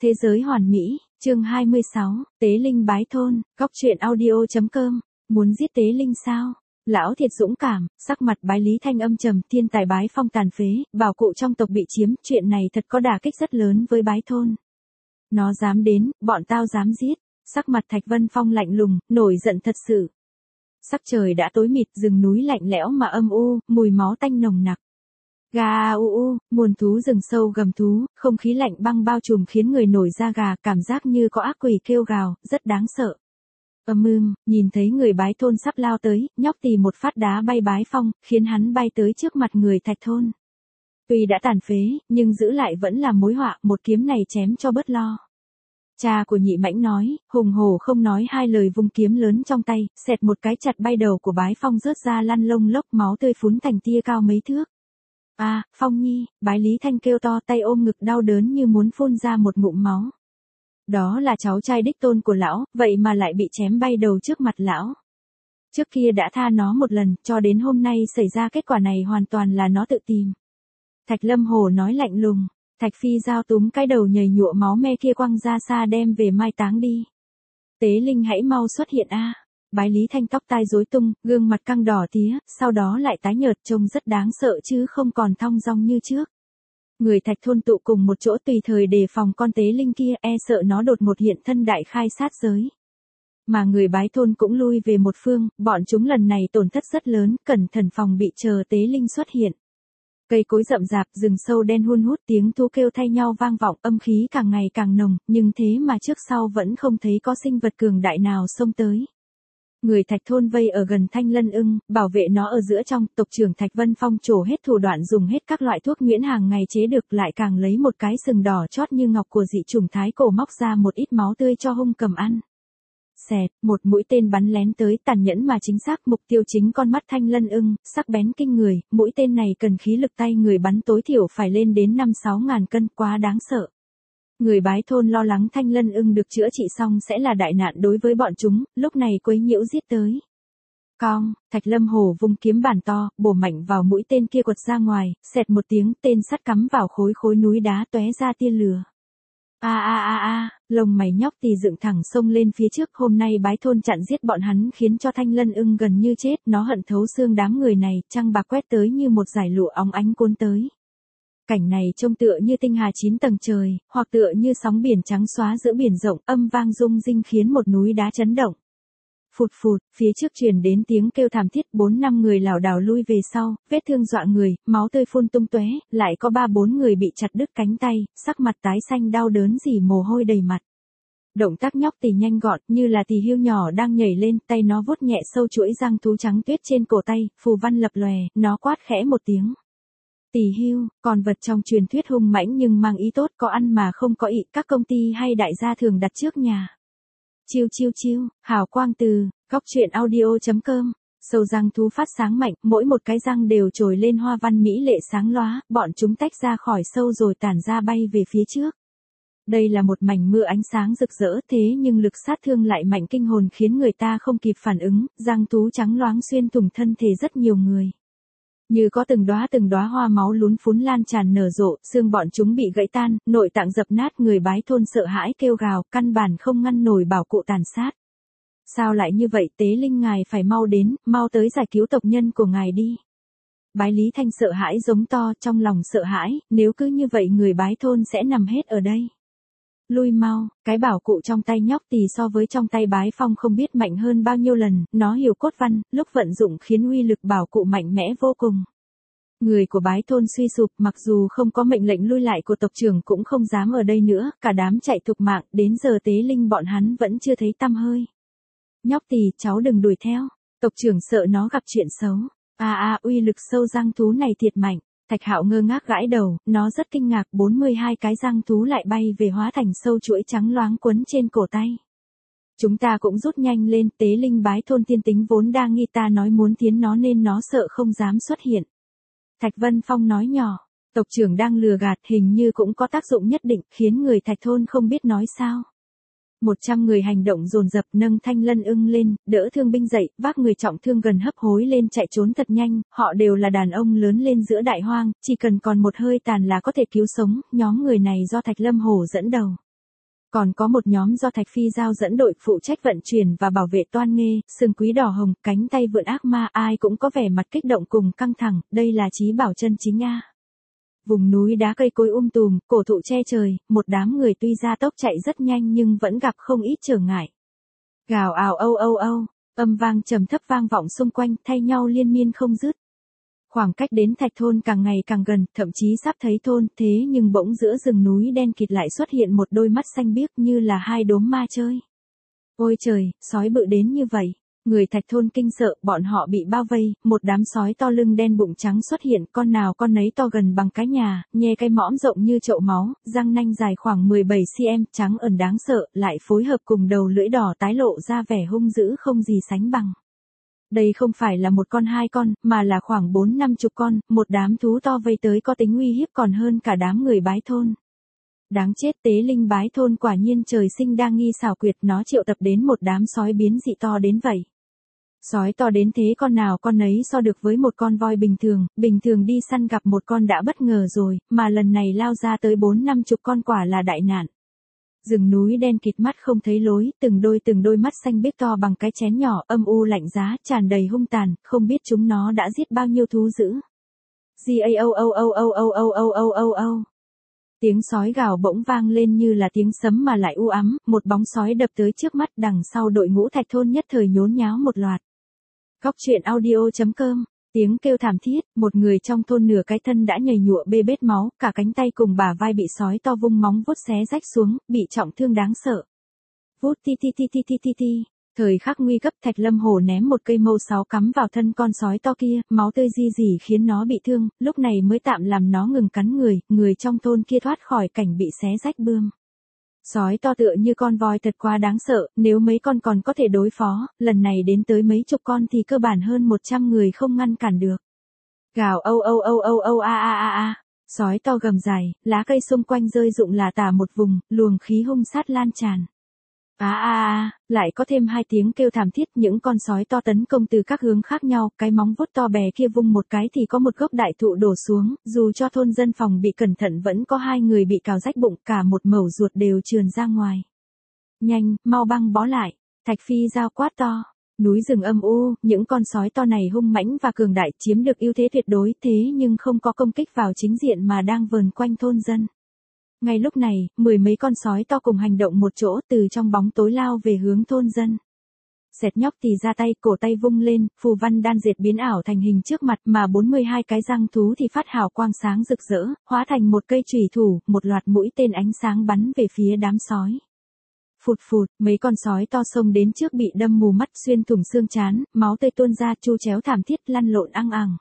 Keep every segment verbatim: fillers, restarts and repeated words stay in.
Thế giới hoàn mỹ, chương hai mươi sáu, Tế Linh bái thôn, góc truyện audio.com, muốn giết Tế Linh sao? Lão thiệt dũng cảm, sắc mặt Bái Lý Thanh âm trầm, thiên tài Bái Phong tàn phế, bảo cụ trong tộc bị chiếm, chuyện này thật có đả kích rất lớn với Bái thôn. Nó dám đến, bọn tao dám giết, sắc mặt Thạch Vân Phong lạnh lùng, nổi giận thật sự. Sắc trời đã tối mịt, rừng núi lạnh lẽo mà âm u, mùi máu tanh nồng nặc. Gà u u, muôn thú rừng sâu gầm thú, không khí lạnh băng bao trùm khiến người nổi da gà, cảm giác như có ác quỷ kêu gào, rất đáng sợ. Âm ưm, nhìn thấy người Bái thôn sắp lao tới, nhóc tì một phát đá bay Bái Phong, khiến hắn bay tới trước mặt người Thạch thôn. Tuy đã tàn phế, nhưng giữ lại vẫn là mối họa, một kiếm này chém cho bớt lo. Cha của Nhị Mãnh nói, hùng hổ không nói hai lời vung kiếm lớn trong tay, xẹt một cái chặt bay đầu của Bái Phong rớt ra lăn lông lốc, máu tươi phún thành tia cao mấy thước. A, à, Phong Nhi, Bái Lý Thanh kêu to, tay ôm ngực đau đớn như muốn phun ra một ngụm máu. Đó là cháu trai đích tôn của lão, vậy mà lại bị chém bay đầu trước mặt lão. Trước kia đã tha nó một lần, cho đến hôm nay xảy ra kết quả này hoàn toàn là nó tự tìm. Thạch Lâm Hồ nói lạnh lùng, Thạch Phi Giao túm cái đầu nhầy nhụa máu me kia quăng ra xa đem về mai táng đi. Tế Linh hãy mau xuất hiện a. À. Bái Lý Thanh tóc tai rối tung, gương mặt căng đỏ tía, sau đó lại tái nhợt, trông rất đáng sợ chứ không còn thong dong như trước. Người Thạch thôn tụ cùng một chỗ tùy thời đề phòng con Tế Linh kia, e sợ nó đột một hiện thân đại khai sát giới. Mà người Bái thôn cũng lui về một phương, bọn chúng lần này tổn thất rất lớn, cẩn thận phòng bị chờ Tế Linh xuất hiện. Cây cối rậm rạp, rừng sâu đen hun hút, tiếng thú kêu thay nhau vang vọng, âm khí càng ngày càng nồng, nhưng thế mà trước sau vẫn không thấy có sinh vật cường đại nào xông tới. Người Thạch thôn vây ở gần Thanh Lân ưng, bảo vệ nó ở giữa trong, tộc trưởng Thạch Vân Phong trổ hết thủ đoạn dùng hết các loại thuốc nguyễn hàng ngày chế được, lại càng lấy một cái sừng đỏ chót như ngọc của dị chủng thái cổ móc ra một ít máu tươi cho hung cầm ăn. Xẹt, một mũi tên bắn lén tới, tàn nhẫn mà chính xác, mục tiêu chính con mắt Thanh Lân ưng, sắc bén kinh người, mũi tên này cần khí lực tay người bắn tối thiểu phải lên đến năm sáu ngàn cân, quá đáng sợ. Người Bái thôn lo lắng Thanh Lân ưng được chữa trị xong sẽ là đại nạn đối với bọn chúng, lúc này quấy nhiễu giết tới. Cong, Thạch Lâm Hồ vung kiếm bản to, bổ mạnh vào mũi tên kia quật ra ngoài, xẹt một tiếng, tên sắt cắm vào khối khối núi đá tóe ra tia lửa. A a a a, lông mày nhóc tì dựng thẳng xông lên phía trước, hôm nay Bái thôn chặn giết bọn hắn khiến cho Thanh Lân ưng gần như chết, nó hận thấu xương đám người này, trăng bạc quét tới như một dải lụa óng ánh cuốn tới. Cảnh này trông tựa như tinh hà chín tầng trời, hoặc tựa như sóng biển trắng xóa giữa biển rộng, âm vang rung rinh khiến một núi đá chấn động. Phụt phụt, phía trước truyền đến tiếng kêu thảm thiết, bốn năm người lảo đảo lui về sau, vết thương dọa người, máu tươi phun tung tóe, lại có ba bốn người bị chặt đứt cánh tay, sắc mặt tái xanh đau đớn dỉ mồ hôi đầy mặt. Động tác nhóc tì nhanh gọn, như là tì hươu nhỏ đang nhảy lên, tay nó vuốt nhẹ sâu chuỗi răng thú trắng tuyết trên cổ tay, phù văn lập lòe, nó quát khẽ một tiếng. Tỳ hưu, con vật trong truyền thuyết hung mãnh nhưng mang ý tốt, có ăn mà không có ị, các công ty hay đại gia thường đặt trước nhà. Chiêu chiêu chiêu, hào quang từ, góc truyện audio.com, sâu răng thú phát sáng mạnh, mỗi một cái răng đều trồi lên hoa văn mỹ lệ sáng lóa, bọn chúng tách ra khỏi sâu rồi tản ra bay về phía trước. Đây là một mảnh mưa ánh sáng rực rỡ, thế nhưng lực sát thương lại mạnh kinh hồn khiến người ta không kịp phản ứng, răng thú trắng loáng xuyên thủng thân thể rất nhiều người. Như có từng đóa từng đóa hoa máu lún phún lan tràn nở rộ, xương bọn chúng bị gãy tan, nội tạng dập nát, người Bái thôn sợ hãi kêu gào, căn bản không ngăn nổi bảo cụ tàn sát. Sao lại như vậy, Tế Linh ngài phải mau đến, mau tới giải cứu tộc nhân của ngài đi. Bái Lý Thanh sợ hãi giống to, trong lòng sợ hãi, nếu cứ như vậy người Bái thôn sẽ nằm hết ở đây. Lui mau, cái bảo cụ trong tay nhóc tì so với trong tay Bái Phong không biết mạnh hơn bao nhiêu lần, nó hiểu cốt văn, lúc vận dụng khiến uy lực bảo cụ mạnh mẽ vô cùng. Người của Bái thôn suy sụp, mặc dù không có mệnh lệnh lui lại của tộc trưởng cũng không dám ở đây nữa, cả đám chạy thục mạng, đến giờ Tế Linh bọn hắn vẫn chưa thấy tăm hơi. Nhóc tì, cháu đừng đuổi theo, tộc trưởng sợ nó gặp chuyện xấu. A a, uy lực sâu răng thú này thiệt mạnh. Thạch Hạo ngơ ngác gãi đầu, nó rất kinh ngạc, bốn mươi hai cái răng thú lại bay về hóa thành sâu chuỗi trắng loáng quấn trên cổ tay. Chúng ta cũng rút nhanh lên, Tế Linh Bái thôn tiên tính vốn đang nghi ta nói muốn tiến nó nên nó sợ không dám xuất hiện. Thạch Vân Phong nói nhỏ, tộc trưởng đang lừa gạt, hình như cũng có tác dụng nhất định, khiến người Thạch thôn không biết nói sao. Một trăm người hành động dồn dập nâng Thanh Lân ưng lên, đỡ thương binh dậy, vác người trọng thương gần hấp hối lên chạy trốn thật nhanh, họ đều là đàn ông lớn lên giữa đại hoang, chỉ cần còn một hơi tàn là có thể cứu sống, nhóm người này do Thạch Lâm Hổ dẫn đầu. Còn có một nhóm do Thạch Phi Giao dẫn đội phụ trách vận chuyển và bảo vệ Toan Nghê, sừng quý đỏ hồng, cánh tay vượn ác ma, ai cũng có vẻ mặt kích động cùng căng thẳng, đây là Chí Bảo chân chính a. Vùng núi đá cây cối um tùm, cổ thụ che trời, một đám người tuy ra tốc chạy rất nhanh nhưng vẫn gặp không ít trở ngại. Gào ào âu âu âu, âm vang trầm thấp vang vọng xung quanh, thay nhau liên miên không dứt. Khoảng cách đến Thạch thôn càng ngày càng gần, thậm chí sắp thấy thôn, thế nhưng bỗng giữa rừng núi đen kịt lại xuất hiện một đôi mắt xanh biếc như là hai đốm ma chơi. Ôi trời, sói bự đến như vậy. Người Thạch thôn kinh sợ, bọn họ bị bao vây, một đám sói to lưng đen bụng trắng xuất hiện, con nào con nấy to gần bằng cái nhà, nhe cái mõm rộng như chậu máu, răng nanh dài khoảng mười bảy xăng-ti-mét, trắng ẩn đáng sợ, lại phối hợp cùng đầu lưỡi đỏ tái lộ ra vẻ hung dữ không gì sánh bằng. Đây không phải là một con hai con, mà là khoảng bốn năm chục con, một đám thú to vây tới có tính uy hiếp còn hơn cả đám người bái thôn. Đáng chết, tế linh bái thôn quả nhiên trời sinh đa nghi xảo quyệt, nó triệu tập đến một đám sói biến dị to đến vậy. Sói to đến thế con nào con nấy so được với một con voi bình thường, bình thường đi săn gặp một con đã bất ngờ rồi, mà lần này lao ra tới bốn năm chục con quả là đại nạn. Rừng núi đen kịt mắt không thấy lối, từng đôi từng đôi mắt xanh biếc to bằng cái chén nhỏ, âm u lạnh giá, tràn đầy hung tàn, không biết chúng nó đã giết bao nhiêu thú dữ. Gao âu âu âu âu âu âu âu âu âu. Tiếng sói gào bỗng vang lên như là tiếng sấm mà lại u ám, một bóng sói đập tới trước mắt, đằng sau đội ngũ Thạch thôn nhất thời nhốn nháo một loạt. Góc truyện audio chấm com. Tiếng kêu thảm thiết, một người trong thôn nửa cái thân đã nhầy nhụa bê bết máu, cả cánh tay cùng bả vai bị sói to vung móng vuốt xé rách xuống, bị trọng thương đáng sợ. Vút ti ti ti ti ti ti ti. Thời khắc nguy cấp, Thạch Lâm Hổ ném một cây mâu sáu cắm vào thân con sói to kia, máu tươi di dì khiến nó bị thương, lúc này mới tạm làm nó ngừng cắn người, người trong thôn kia thoát khỏi cảnh bị xé rách bươm. Sói to tựa như con voi thật quá đáng sợ, nếu mấy con còn có thể đối phó, lần này đến tới mấy chục con thì cơ bản hơn một trăm người không ngăn cản được. Gào âu âu âu âu âu a a a a, sói to gầm dài, lá cây xung quanh rơi rụng là tả một vùng, luồng khí hung sát lan tràn. A a a, lại có thêm hai tiếng kêu thảm thiết, những con sói to tấn công từ các hướng khác nhau, cái móng vuốt to bè kia vung một cái thì có một gốc đại thụ đổ xuống, dù cho thôn dân phòng bị cẩn thận vẫn có hai người bị cào rách bụng, cả một mẩu ruột đều trườn ra ngoài. Nhanh, mau băng bó lại, Thạch Phi Giao quát to. Núi rừng âm u, những con sói to này hung mãnh và cường đại, chiếm được ưu thế tuyệt đối, thế nhưng không có công kích vào chính diện mà đang vờn quanh thôn dân. Ngay lúc này, mười mấy con sói to cùng hành động một chỗ, từ trong bóng tối lao về hướng thôn dân. Dẹt nhóc thì ra tay, cổ tay vung lên, phù văn đan dệt biến ảo thành hình trước mặt, mà bốn mươi hai cái răng thú thì phát hào quang sáng rực rỡ, hóa thành một cây chùy thủ, một loạt mũi tên ánh sáng bắn về phía đám sói. Phụt phụt, mấy con sói to xông đến trước bị đâm mù mắt, xuyên thủng xương trán, máu tươi tuôn ra, chu chéo thảm thiết lăn lộn ăng ằng.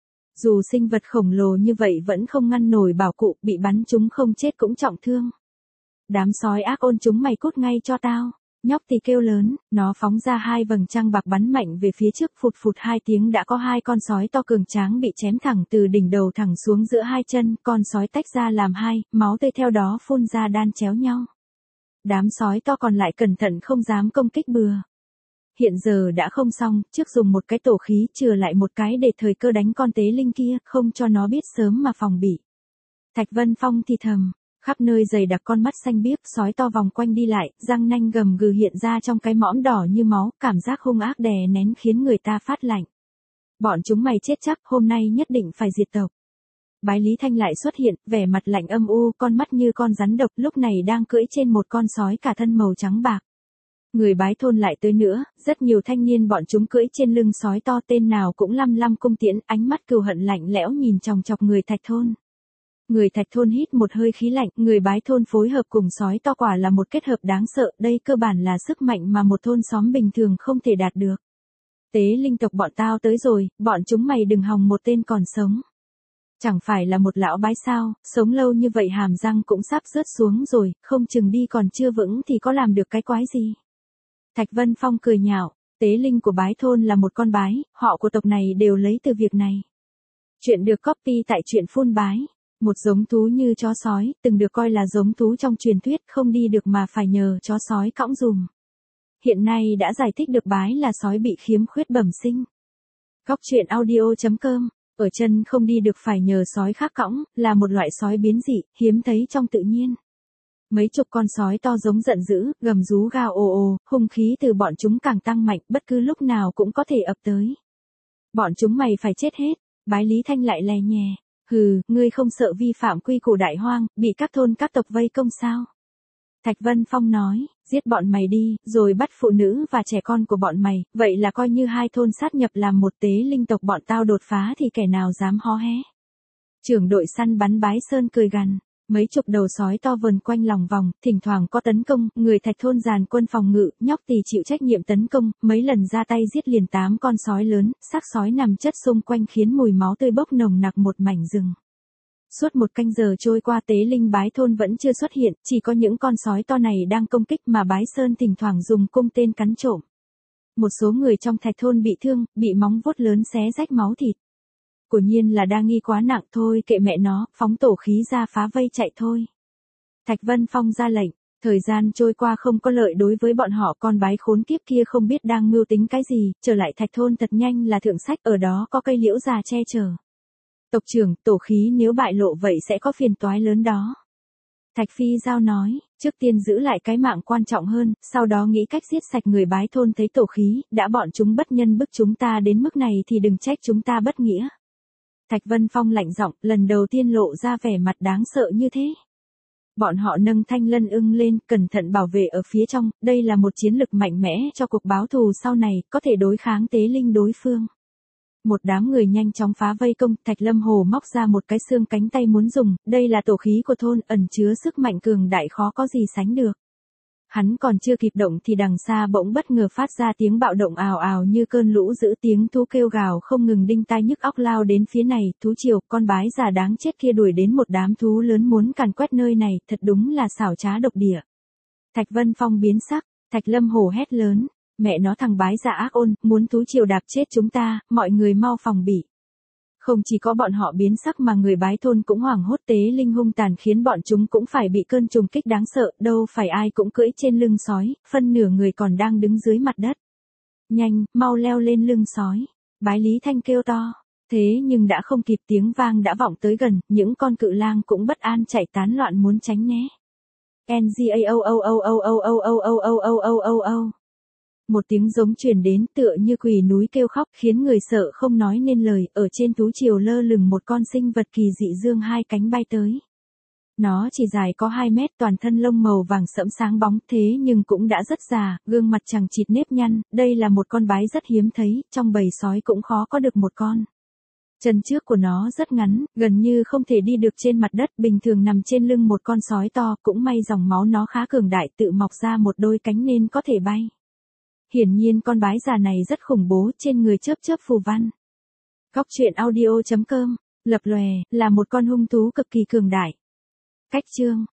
Dù sinh vật khổng lồ như vậy vẫn không ngăn nổi bảo cụ, bị bắn chúng không chết cũng trọng thương. Đám sói ác ôn chúng mày cút ngay cho tao. Nhóc thì kêu lớn, nó phóng ra hai vầng trăng bạc bắn mạnh về phía trước, phụt phụt hai tiếng đã có hai con sói to cường tráng bị chém thẳng từ đỉnh đầu thẳng xuống giữa hai chân, con sói tách ra làm hai, máu tươi theo đó phun ra đan chéo nhau. Đám sói to còn lại cẩn thận không dám công kích bừa. Hiện giờ đã không xong, trước dùng một cái tổ khí chừa lại một cái để thời cơ đánh con tế linh kia, không cho nó biết sớm mà phòng bị. Thạch Vân Phong thì thầm, khắp nơi dày đặc con mắt xanh biếc, sói to vòng quanh đi lại, răng nanh gầm gừ hiện ra trong cái mõm đỏ như máu, cảm giác hung ác đè nén khiến người ta phát lạnh. Bọn chúng mày chết chắc, hôm nay nhất định phải diệt tộc. Bái Lý Thanh lại xuất hiện, vẻ mặt lạnh âm u, con mắt như con rắn độc, lúc này đang cưỡi trên một con sói cả thân màu trắng bạc. Người Bái thôn lại tới nữa, rất nhiều thanh niên bọn chúng cưỡi trên lưng sói to, tên nào cũng lăm lăm cung tiễn, ánh mắt cừu hận lạnh lẽo nhìn chòng chọc người Thạch thôn. Người Thạch thôn hít một hơi khí lạnh, người Bái thôn phối hợp cùng sói to quả là một kết hợp đáng sợ, đây cơ bản là sức mạnh mà một thôn xóm bình thường không thể đạt được. Tế linh tộc bọn tao tới rồi, bọn chúng mày đừng hòng một tên còn sống. Chẳng phải là một lão bái sao, sống lâu như vậy hàm răng cũng sắp rớt xuống rồi, không chừng đi còn chưa vững thì có làm được cái quái gì. Thạch Vân Phong cười nhạo, tế linh của Bái thôn là một con bái, họ của tộc này đều lấy từ việc này. Chuyện được copy tại truyện Phun Bái. Một giống thú như chó sói, từng được coi là giống thú trong truyền thuyết, không đi được mà phải nhờ chó sói cõng dùm. Hiện nay đã giải thích được bái là sói bị khiếm khuyết bẩm sinh. Góc truyện audio chấm com, ở chân không đi được phải nhờ sói khác cõng, là một loại sói biến dị, hiếm thấy trong tự nhiên. Mấy chục con sói to giống giận dữ, gầm rú gào ồ ồ, hung khí từ bọn chúng càng tăng mạnh, bất cứ lúc nào cũng có thể ập tới. Bọn chúng mày phải chết hết, Bái Lý Thanh lại lè nhè. Hừ, ngươi không sợ vi phạm quy củ đại hoang, bị các thôn các tộc vây công sao? Thạch Vân Phong nói, giết bọn mày đi, rồi bắt phụ nữ và trẻ con của bọn mày, vậy là coi như hai thôn sát nhập làm một tế linh tộc bọn tao đột phá thì kẻ nào dám hó hé. Trưởng đội săn bắn Bái Sơn cười gằn, mấy chục đầu sói to vần quanh lòng vòng, thỉnh thoảng có tấn công, người Thạch thôn dàn quân phòng ngự, nhóc tỳ chịu trách nhiệm tấn công, mấy lần ra tay giết liền tám con sói lớn, xác sói nằm chất xung quanh khiến mùi máu tươi bốc nồng nặc một mảnh rừng. Suốt một canh giờ trôi qua tế linh Bái thôn vẫn chưa xuất hiện, chỉ có những con sói to này đang công kích mà Bái Sơn thỉnh thoảng dùng cung tên cắn trộm. Một số người trong Thạch thôn bị thương, bị móng vuốt lớn xé rách máu thịt. Quả nhiên là đa nghi quá nặng thôi, kệ mẹ nó, phóng tổ khí ra phá vây chạy thôi. Thạch Vân Phong ra lệnh, thời gian trôi qua không có lợi đối với bọn họ, con bái khốn kiếp kia không biết đang mưu tính cái gì, trở lại Thạch thôn thật nhanh là thượng sách, ở đó có cây liễu già che chở. Tộc trưởng, tổ khí nếu bại lộ vậy sẽ có phiền toái lớn đó. Thạch Phi Giao nói, trước tiên giữ lại cái mạng quan trọng hơn, sau đó nghĩ cách giết sạch người Bái thôn thấy tổ khí, đã bọn chúng bất nhân bức chúng ta đến mức này thì đừng trách chúng ta bất nghĩa. Thạch Vân Phong lạnh giọng, lần đầu tiên lộ ra vẻ mặt đáng sợ như thế. Bọn họ nâng thanh lân ưng lên, cẩn thận bảo vệ ở phía trong, đây là một chiến lực mạnh mẽ cho cuộc báo thù sau này, có thể đối kháng tế linh đối phương. Một đám người nhanh chóng phá vây công, Thạch Lâm Hồ móc ra một cái xương cánh tay muốn dùng, đây là tổ khí của thôn, ẩn chứa sức mạnh cường đại khó có gì sánh được. Hắn còn chưa kịp động thì đằng xa bỗng bất ngờ phát ra tiếng bạo động ào ào như cơn lũ dữ, tiếng thú kêu gào không ngừng đinh tai nhức óc lao đến phía này, thú triều, con bái già đáng chết kia đuổi đến một đám thú lớn muốn càn quét nơi này, thật đúng là xảo trá độc địa. Thạch Vân Phong biến sắc, Thạch Lâm Hồ hét lớn, mẹ nó thằng bái già ác ôn, muốn thú triều đạp chết chúng ta, mọi người mau phòng bị. Không chỉ có bọn họ biến sắc mà người Bái thôn cũng hoảng hốt, tế linh hung tàn khiến bọn chúng cũng phải bị cơn trùng kích đáng sợ, đâu phải ai cũng cưỡi trên lưng sói, phân nửa người còn đang đứng dưới mặt đất. Nhanh, mau leo lên lưng sói, Bái Lý Thanh kêu to, thế nhưng đã không kịp, tiếng vang đã vọng tới gần, những con cự lang cũng bất an chạy tán loạn muốn tránh né. N G A O O O O O O O O O O O O O. Một tiếng giống truyền đến tựa như quỷ núi kêu khóc khiến người sợ không nói nên lời, ở trên thú triều lơ lửng một con sinh vật kỳ dị dương hai cánh bay tới. Nó chỉ dài có hai mét, toàn thân lông màu vàng sẫm sáng bóng thế nhưng cũng đã rất già, gương mặt chằng chịt nếp nhăn, đây là một con bái rất hiếm thấy, trong bầy sói cũng khó có được một con. Chân trước của nó rất ngắn, gần như không thể đi được trên mặt đất, bình thường nằm trên lưng một con sói to, cũng may dòng máu nó khá cường đại, tự mọc ra một đôi cánh nên có thể bay. Hiển nhiên con bái già này rất khủng bố, trên người chớp chớp phù văn. Góc truyện audio chấm com, lập lòe, là một con hung thú cực kỳ cường đại. Cách chương